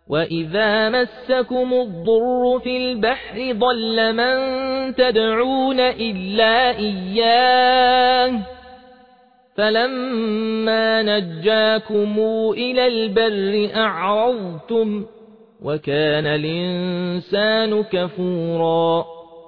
وَإِذَا مَسَّكُمُ الضُّرُّ فِي الْبَحْرِ ضَلَّ مَن تَدْعُونَ إِلَّا إِيَّاهُ فَلَمَّا نَجَّاكُمْ إِلَى الْبَرِّ أَعْرَضْتُمْ وَكَانَ الْإِنسَانُ كَفُورًا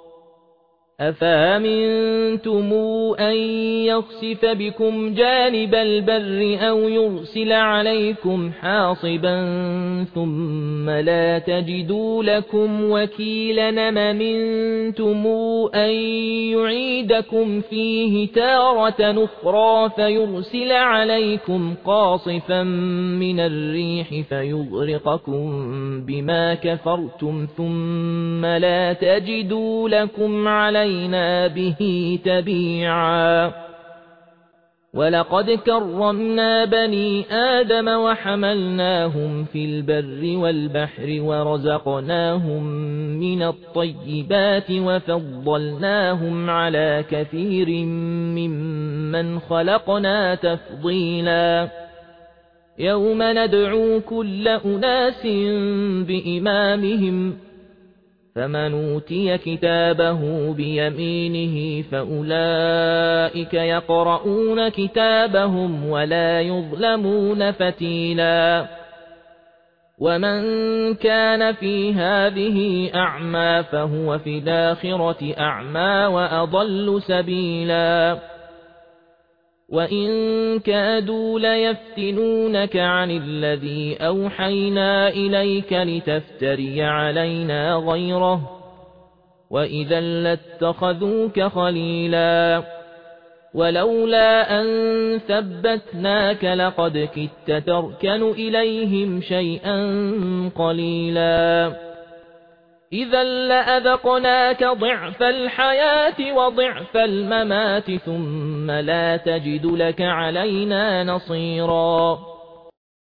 أَفَأَمِنْتُمْ أَنْ يَخْسِفَ بِكُمْ جَانِبَ الْبَرِّ أَوْ يُرْسِلَ عَلَيْكُمْ حَاصِبًا ثُمَّ لَا تَجِدُوا لَكُمْ وَكِيلًا أَمْ أَمِنْتُمْ أَنْ يُعِيدَكُمْ فِيهِ تَارَةً أُخْرَى فَيُرْسِلَ عَلَيْكُمْ قَاصِفًا مِنَ الرِّيحِ فَيُغْرِقَكُمْ بِمَا كَفَرْتُمْ ثُمَّ لَا تَجِدُوا لَكُمْ عَلَيْنَا به تبيعا وَلَقَدْ كَرَّمْنَا بَنِي آدَمَ وَحَمَلْنَاهُمْ فِي الْبَرِّ وَالْبَحْرِ وَرَزَقْنَاهُمْ مِنَ الطَّيِّبَاتِ وَفَضَّلْنَاهُمْ عَلَى كَثِيرٍ مِّمَّنْ خَلَقْنَا تَفْضِيلًا يَوْمَ نَدْعُو كُلَّ أُنَاسٍ بِإِمَامِهِمْ فمن أوتي كتابه بيمينه فأولئك يقرؤون كتابهم ولا يظلمون فتيلا ومن كان في هذه أعمى فهو في الآخرة أعمى وأضل سبيلا وإن كادوا ليفتنونك عن الذي أوحينا إليك لتفتري علينا غيره وإذا لاتخذوك خليلا ولولا أن ثبتناك لقد كدت تركن إليهم شيئا قليلا إذا لأذقناك ضعف الحياة وضعف الممات ثم لا تجد لك علينا نصيرا